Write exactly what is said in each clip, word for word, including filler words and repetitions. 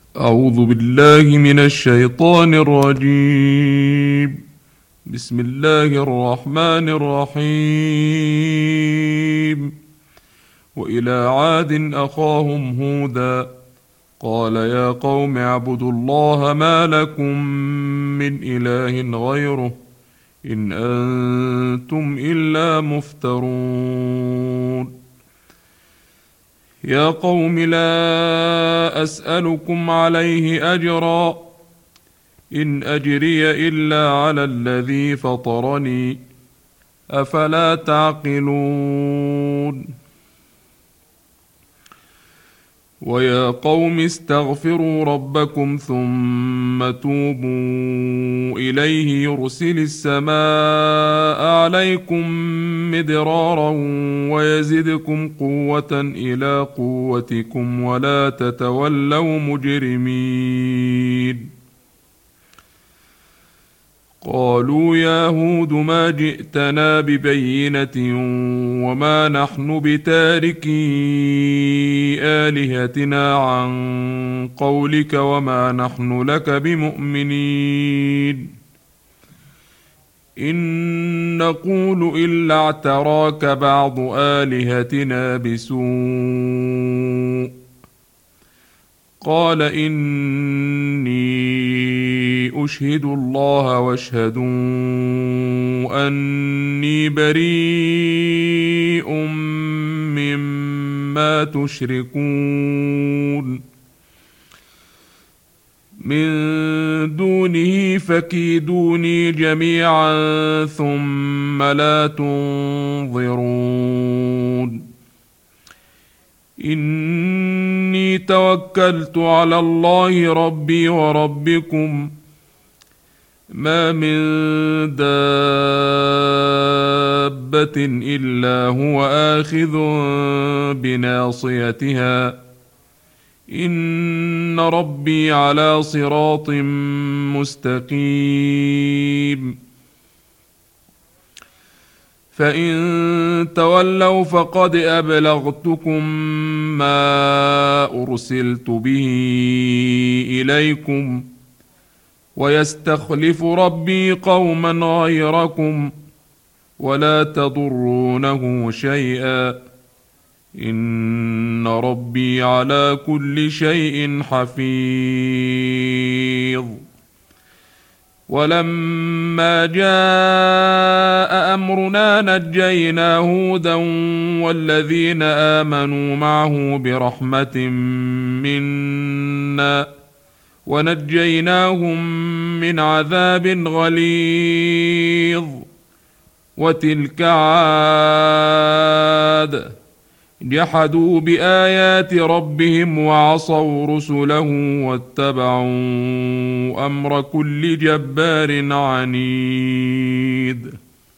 أعوذ بالله من الشيطان الرجيم. بسم الله الرحمن الرحيم. وإلى عاد أخاهم هودا قال يا قوم اعبدوا الله ما لكم من إله غيره إن أنتم إلا مفترون. يا قوم لا أسألكم عليه أجرا إن أجري إلا على الذي فطرني أفلا تعقلون. ويا قوم استغفروا ربكم ثم توبوا إليه يرسل السماء عليكم مدرارا ويزدكم قوة إلى قوتكم ولا تتولوا مجرمين. قالوا يا هود ما جئتنا ببينة وما نحن بتاركي آلهتنا عن قولك وما نحن لك بمؤمنين إن نقول إلا اعتراك بعض آلهتنا بسوء. قال إني أشهد الله واشهدوا أني بريء مما تشركون من دونه فكيدوني جميعا ثم لا تنظرون. إني توكلت على الله ربي وربكم ما من دابة إلا هو آخذ بناصيتها إن ربي على صراط مستقيم. فإن تولوا فقد أبلغتكم ما أرسلت به إليكم ويستخلف ربي قوما غيركم ولا تضرونه شيئا إن ربي على كل شيء حفيظ. ولما جاء أمرنا نجينا هودا والذين آمنوا معه برحمة منا ونجيناهم من عذاب غليظ. وتلك عاد جحدوا بآيات ربهم وعصوا رسله واتبعوا أمر كل جبار عنيد.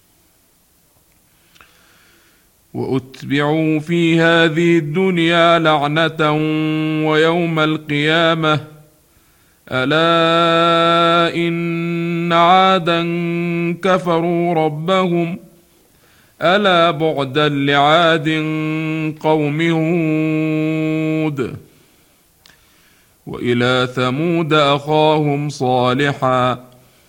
وأتبعوا في هذه الدنيا لعنة ويوم القيامة ألا إن عادا كفروا ربهم ألا بعدا لعاد قوم هود. وإلى ثمود أخاهم صالحا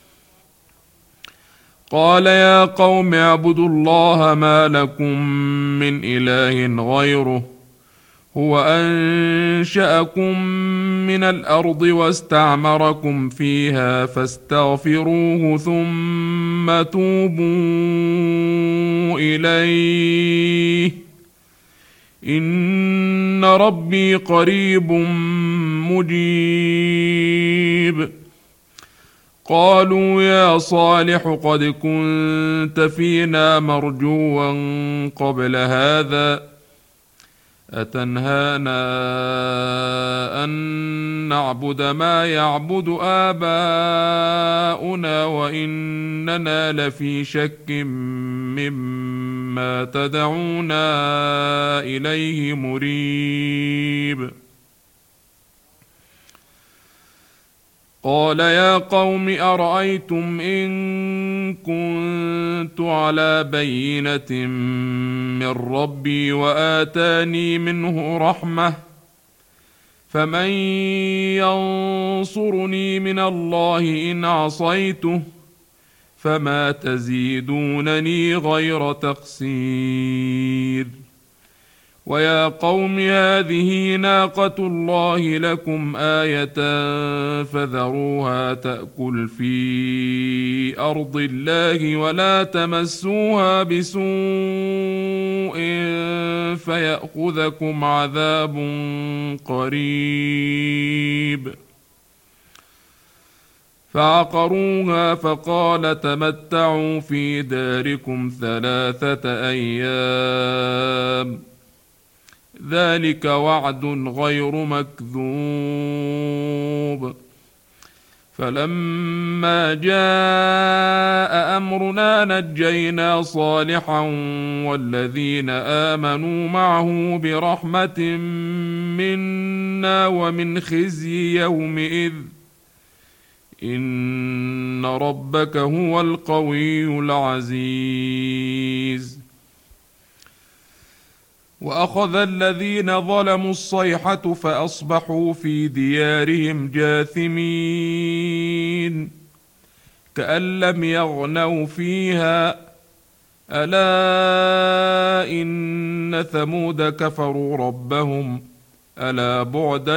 قال يا قوم اعبدوا الله ما لكم من إله غيره هو أنشأكم من الأرض واستعمركم فيها فاستغفروه ثم توبوا إليه إن ربي قريب مجيب. قالوا يا صالح قد كنت فينا مرجوا قبل هذا أتنهانا أن نعبد ما يعبد آباؤنا وإننا لفي شك مما تدعونا إليه مريب. قال يا قوم أرأيتم إن كنت على بينة من ربي وآتاني منه رحمة فمن ينصرني من الله إن عصيته فما تزيدونني غير تقصير ويا قوم هذه ناقة الله لكم آية فذروها تأكل في أرض الله ولا تمسوها بسوء فيأخذكم عذاب قريب فعقروها فقال تمتعوا في داركم ثلاثة أيام ذلك وعد غير مكذوب فلما جاء أمرنا نجينا صالحا والذين آمنوا معه برحمة منا ومن خزي يومئذ إن ربك هو القوي العزيز وأخذ الذين ظلموا الصيحة فأصبحوا في ديارهم جاثمين كأن لم يغنوا فيها ألا إن ثمود كفروا ربهم ألا بعدا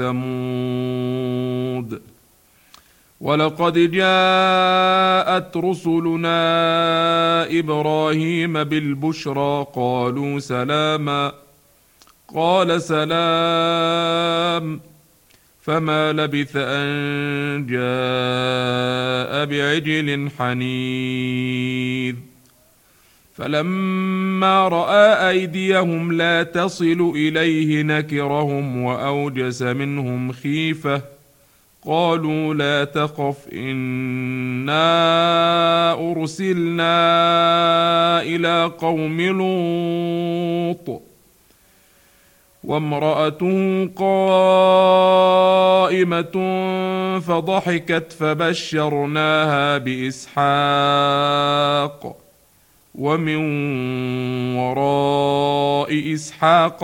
لثمود ولقد جاءت رسلنا إبراهيم بالبشرى قالوا سلاما قال سلام فما لبث أن جاء بعجل حنيذ فلما رأى أيديهم لا تصل إليه نكرهم وأوجس منهم خيفة قالوا لا تخف إنا أرسلنا إلى قوم لوط وامرأته قائمة فضحكت فبشرناها بإسحاق ومن وراء إسحاق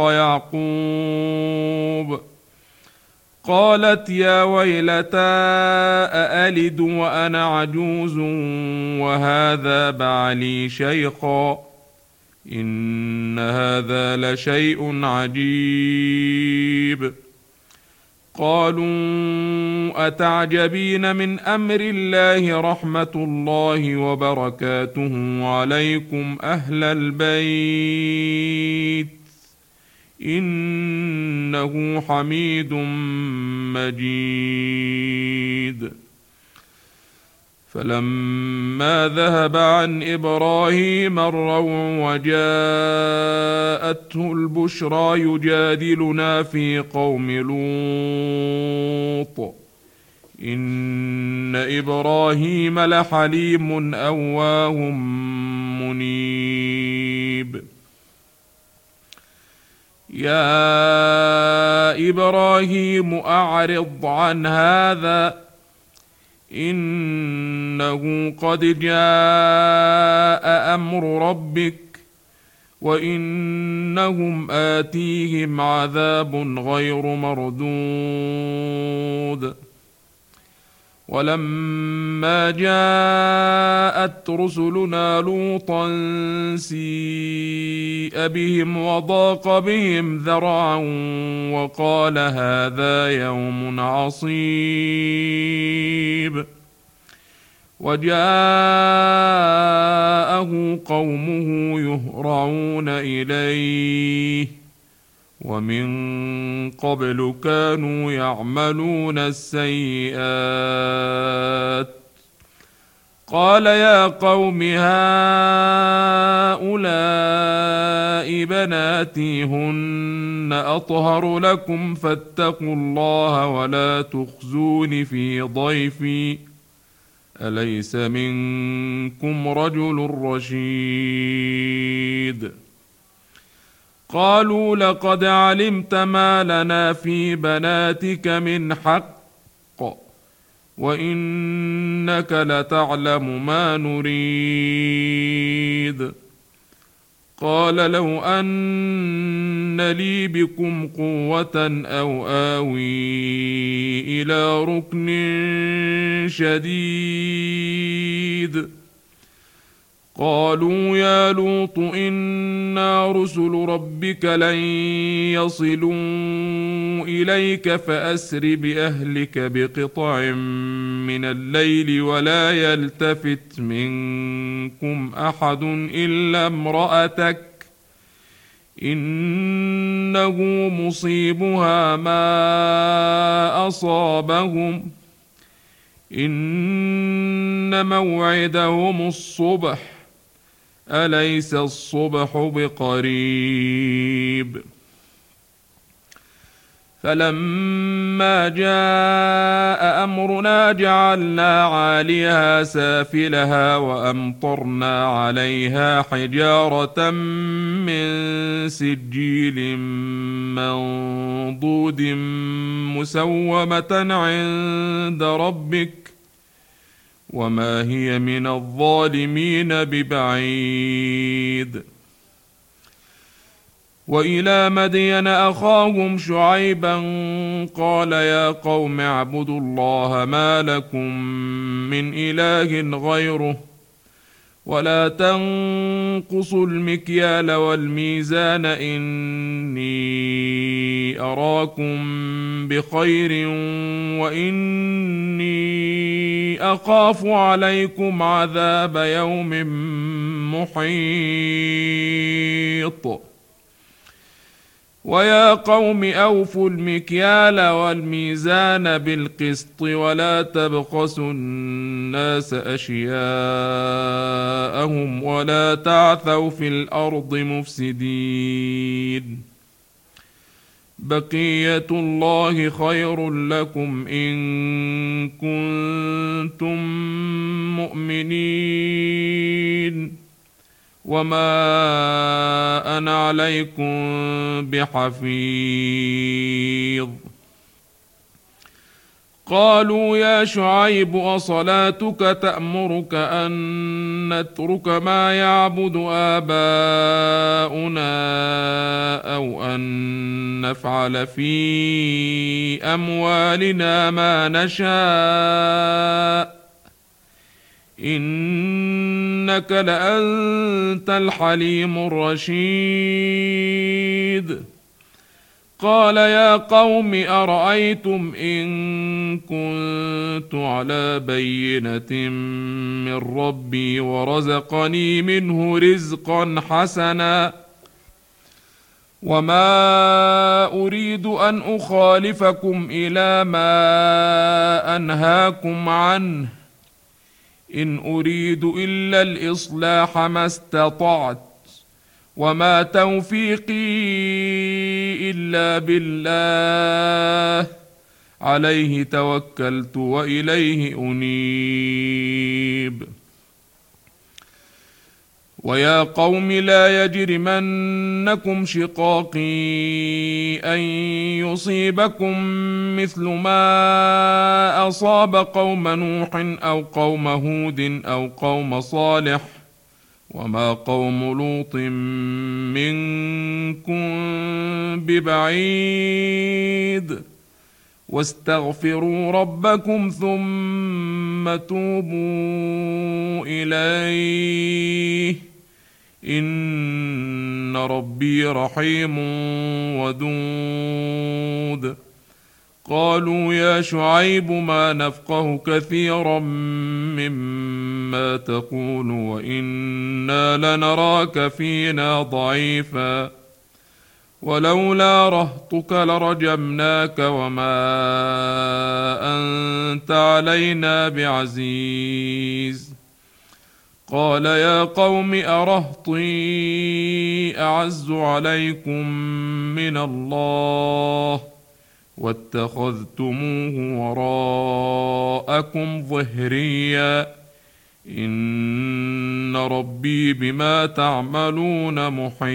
يعقوب قالت يا ويلتى أألد وأنا عجوز وهذا بعلي شيخا إن هذا لشيء عجيب قالوا أتعجبين من أمر الله رحمة الله وبركاته عليكم أهل البيت إنه حميد مجيد فلما ذهب عن إبراهيم الروع وجاءته البشرى يجادلنا في قوم لوط إن إبراهيم لحليم أواه منيب يا إبراهيم أعرض عن هذا إنه قد جاء أمر ربك وإنهم آتيهم عذاب غير مردود ولما جاءت رسلنا لوطا سيء بهم وضاق بهم ذرعا وقال هذا يوم عصيب وجاءه قومه يهرعون إليه ومن قبل كانوا يعملون السيئات قال يا قوم هؤلاء بناتي هن أطهر لكم فاتقوا الله ولا تخزون في ضيفي أليس منكم رجل رشيد قالوا لقد علمت ما لنا في بناتك من حق وإنك لتعلم ما نريد قال لو أن لي بكم قوة أو آوي إلى ركن شديد. قالوا يا لوط إنا رسل ربك لن يصلوا إليك فأسر بأهلك بقطع من الليل ولا يلتفت منكم أحد إلا امرأتك إنه مصيبها ما أصابهم إن موعدهم الصبح أليس الصبح بقريب. فلما جاء أمرنا جعلنا عاليها سافلها وأمطرنا عليها حجارة من سجيل منضود مسومة عند ربك وما هي من الظالمين ببعيد. وإلى مدين أخاهم شعيبا قال يا قوم اعبدوا الله ما لكم من إله غيره ولا تنقصوا المكيال والميزان إني أراكم بخير وإني أخاف عليكم عذاب يوم محيط. ويا قوم أوفوا المكيال والميزان بالقسط ولا تبخسوا الناس أشياءهم ولا تعثوا في الأرض مفسدين. بقية الله خير لكم إن كنتم مؤمنين وما أنا عليكم بحفيظ. قالوا يا شعيب أصلاتك تأمرك أن نترك ما يعبد آباؤنا أو أن نفعل في أموالنا ما نشاء إنك لأنت الحليم الرشيد. قال يا قوم أرأيتم إن كنت على بينة من ربي ورزقني منه رزقا حسنا وما أريد أن أخالفكم إلى ما أنهاكم عنه إن أريد إلا الإصلاح ما استطعت وما توفيقي إلا بالله عليه توكلت وإليه أنيب. ويا قوم لا يجرمنكم شقاقي أن يصيبكم مثل ما أصاب قوم نوح أو قوم هود أو قوم صالح وما قوم لوط منكم ببعيد. واستغفروا ربكم ثم توبوا إليه إن ربي رحيم ودود. قالوا يا شعيب ما نفقه كثيرا مما تقول وإنا لنراك فينا ضعيفا ولولا رهطك لرجمناك وما أنت علينا بعزيز. قال يا قوم أرهطي أعز عليكم من الله واتخذتموه وراءكم ظهريا إن ربي بما تعملون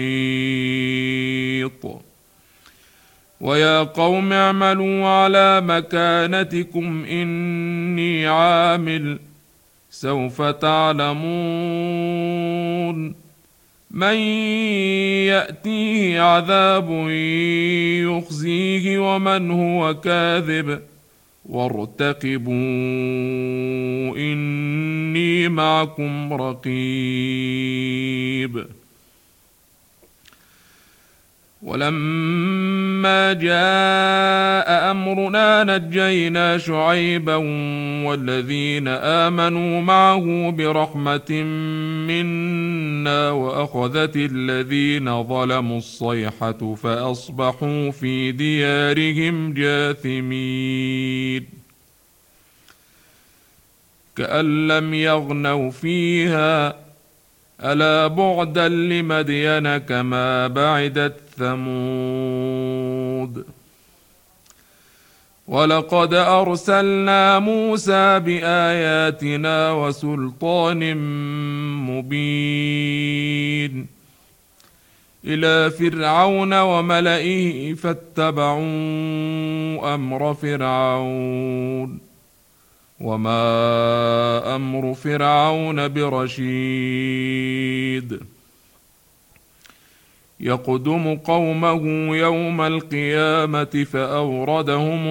محيط. ويا قوم اعملوا على مكانتكم إني عامل سوف تعلمون من يأتيه عذاب يخزيه ومن هو كاذب وارتقبوا إني معكم رقيب. ولما جاء أمرنا نجينا شعيبا والذين آمنوا معه برحمة منا وأخذت الذين ظلموا الصيحة فأصبحوا في ديارهم جاثمين كأن لم يغنوا فيها ألا بعدا لمدين كما بعدت ثمود. ولقد أرسلنا موسى بآياتنا وسلطان مبين إلى فرعون وملئه فاتبعوا أمر فرعون وما أمر فرعون برشيد. يقدم قومه يوم القيامة فأوردهم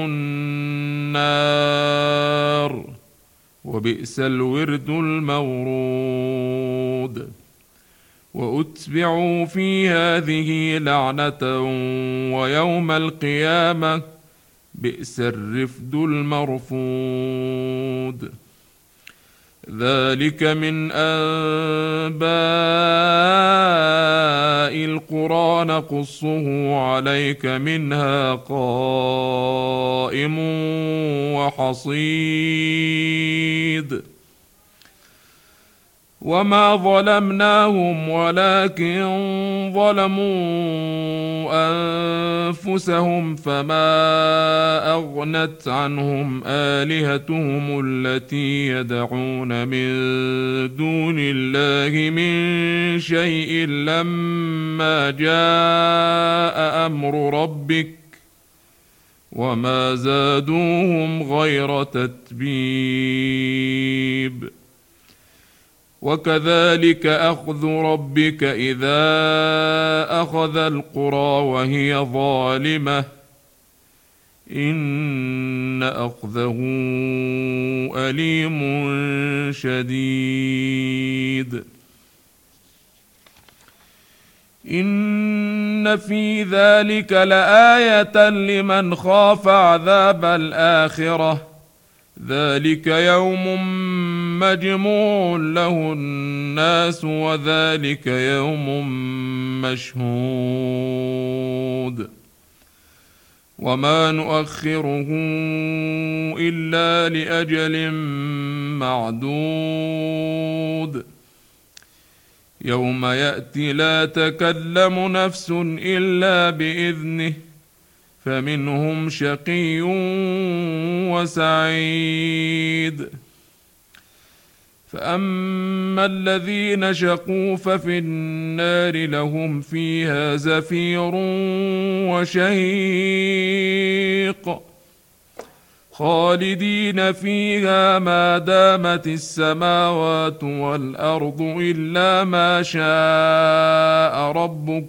النار وبئس الورد المورود. وأتبعوا في هذه لعنة ويوم القيامة بئس الرفد المرفود. ذلك من أنباء القرى نقصه عليك منها قائم وحصيد. وما ظلمناهم ولكن ظلموا أنفسهم فما أغنت عنهم آلهتهم التي يدعون من دون الله من شيء لما جاء أمر ربك وما زادوهم غير تتبيب. وكذلك أخذ ربك إذا أخذ القرى وهي ظالمة إن أخذه أليم شديد. إن في ذلك لآية لمن خاف عذاب الآخرة ذلك يوم مجموع له الناس وذلك يوم مشهود. وما نؤخره إلا لأجل معدود. يوم يأتي لا تكلم نفس إلا بإذنه فمنهم شقي وسعيد. فأما الذين شقوا ففي النار لهم فيها زفير وشهيق خالدين فيها ما دامت السماوات والأرض إلا ما شاء ربك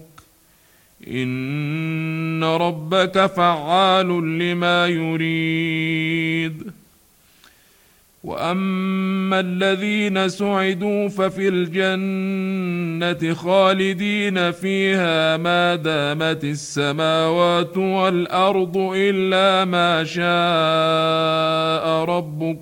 إن ربك فعال لما يريد. وأما الذين سعدوا ففي الجنة خالدين فيها ما دامت السماوات والأرض إلا ما شاء ربك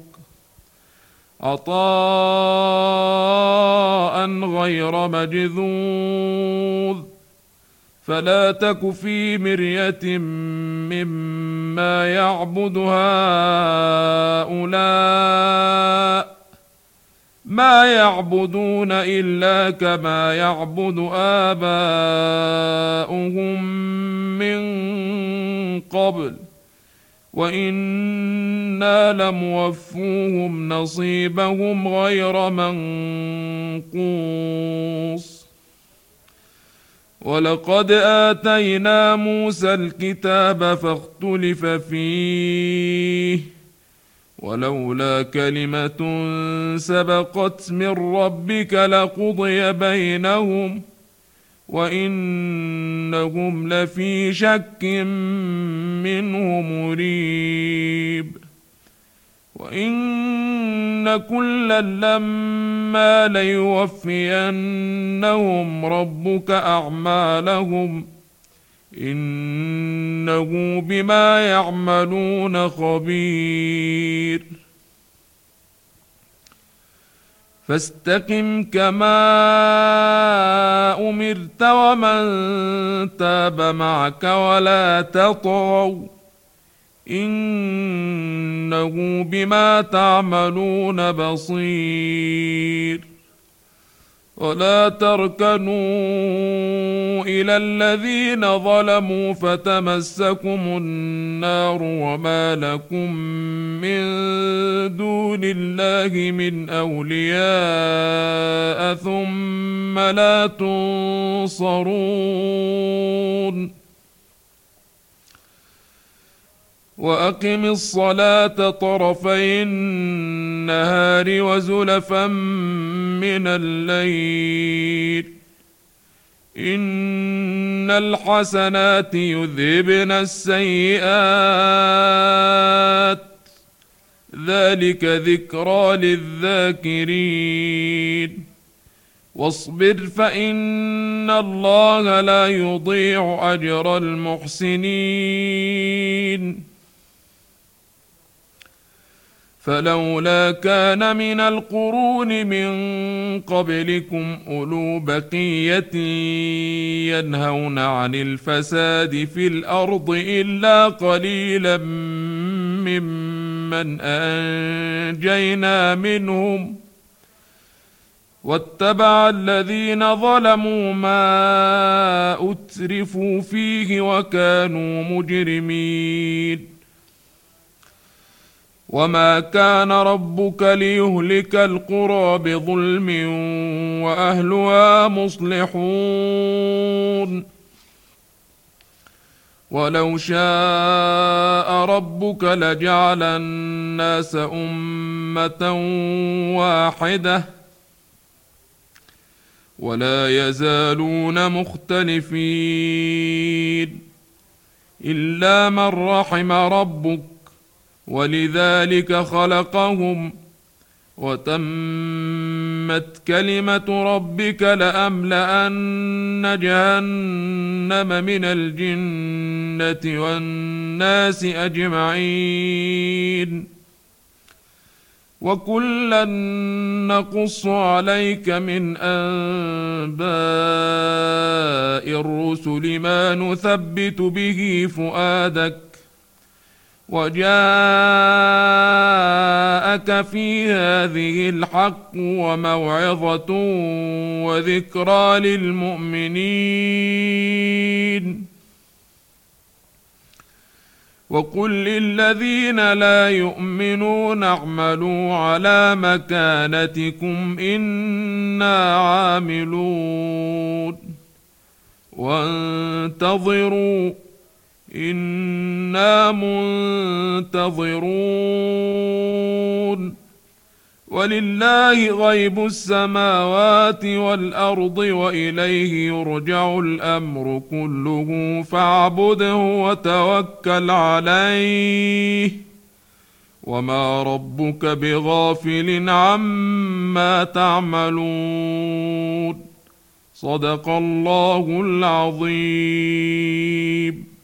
عطاء غير مجذوذ. فلا تك في مرية مما يعبد هؤلاء ما يعبدون إلا كما يعبد آباؤهم من قبل وإنا لموفوهم نصيبهم غير منقوص. ولقد آتينا موسى الكتاب فاختلف فيه ولولا كلمة سبقت من ربك لقضي بينهم وإنهم لفي شك منه مريب وإن كلا لما ليوفينهم ربك أعمالهم إنه بما يعملون خبير فاستقم كما أمرت ومن تاب معك ولا تطغوا إنه بما تعملون بصير ولا تركنوا إلى الذين ظلموا فتمسكم النار وما لكم من دون الله من أولياء ثم لا تنصرون وأقم الصلاة طرفي النهار وزلفا من الليل إن الحسنات يذهبن السيئات ذلك ذكرى للذاكرين واصبر فإن الله لا يضيع أجر المحسنين فلولا كان من القرون من قبلكم أولو بقية ينهون عن الفساد في الأرض إلا قليلا ممن أنجينا منهم واتبع الذين ظلموا ما أترفوا فيه وكانوا مجرمين وما كان ربك ليهلك القرى بظلم وأهلها مصلحون ولو شاء ربك لجعل الناس أمة واحدة ولا يزالون مختلفين إلا من رحم ربك ولذلك خلقهم وتمت كلمة ربك لأملأن جهنم من الجنة والناس أجمعين وكلا نقص عليك من أنباء الرسل ما نثبت به فؤادك وجاءك في هذه الحق وموعظة وذكرى للمؤمنين وقل للذين لا يؤمنون اعملوا على مكانتكم إنا عاملون وانتظروا إنا منتظرون ولله غيب السماوات والأرض وإليه يرجع الأمر كله فاعبده وتوكل عليه وما ربك بغافل عما تعملون صدق الله العظيم.